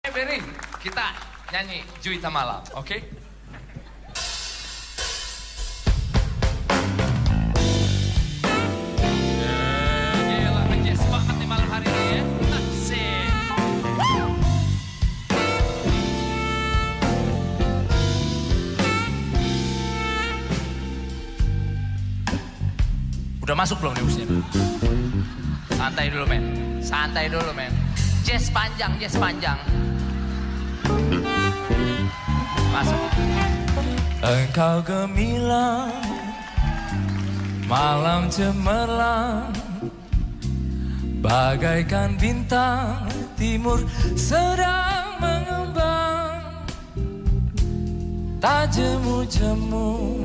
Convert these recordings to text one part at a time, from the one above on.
Beri, kita nyanyi Juwita Malam, oke? Gila, ngejes banget nih malam hari ini ya. Asik. Udah masuk belum nih musnya? Santai dulu men, santai dulu men. Jazz panjang, jazz panjang. Masuk. Engkau gemilang, malam cemerlang, bagaikan bintang timur sedang mengembang. Tak jemu-jemu,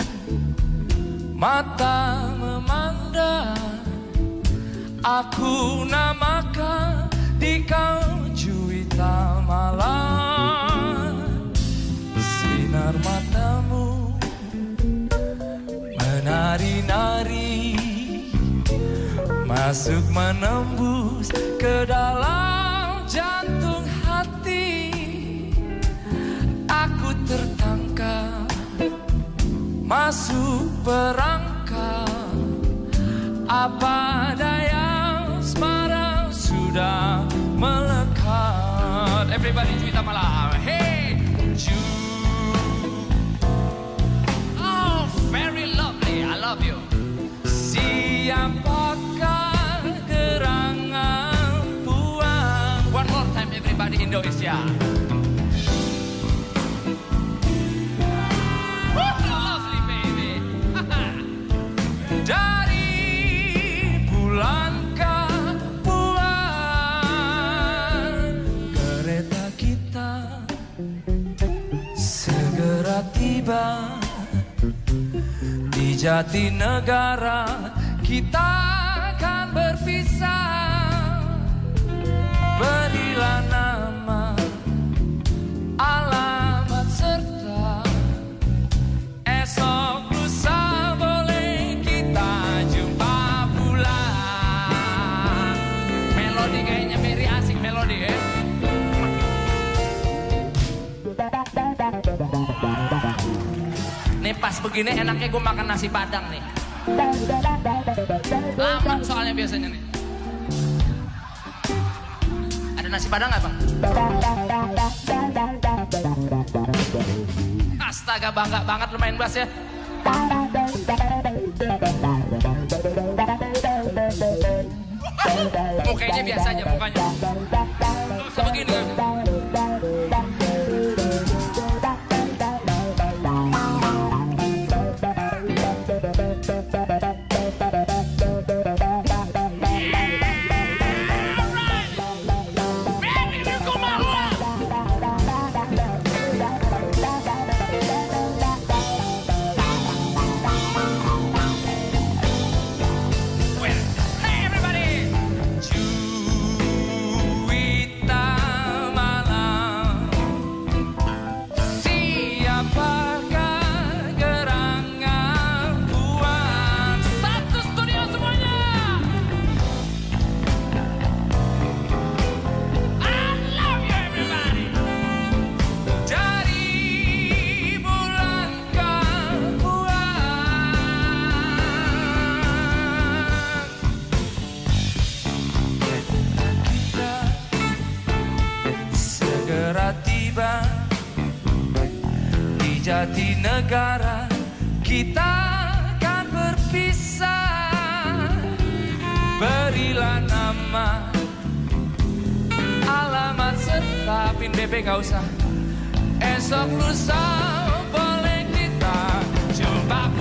mata memandang. Aku namakan di kau Juwita Malam. Sinar matamu menari-nari, masuk menembus ke dalam jantung hati. Aku tertangkap masuk perangkap. Apa daya asmara sudah melekat. Everybody Juwita Malam. Hey, oh, very lovely. I love you. Siapakah gerangan puang? One more time, everybody Indonesia. Lovely baby. Dari bulankah pulang kereta kita segera tiba di Jatinegara. Kita akan berpisah. Berilah nama, alamat serta esok lusa boleh kita jumpa pulang. Melodi kayaknya Mary asik melodi ya. Nih pas begini enaknya gue makan nasi padang nih. Lama soalnya biasanya nih. Ada nasi padang nggak bang? Astaga bangga banget lu main bass ya. Mukanya biasa aja mukanya. Gak usah begini kan. Tiba di Jatinegara, kita akan berpisah. Berilah nama, alamat serta pin BB gak usah. Esok lusa boleh kita jumpa.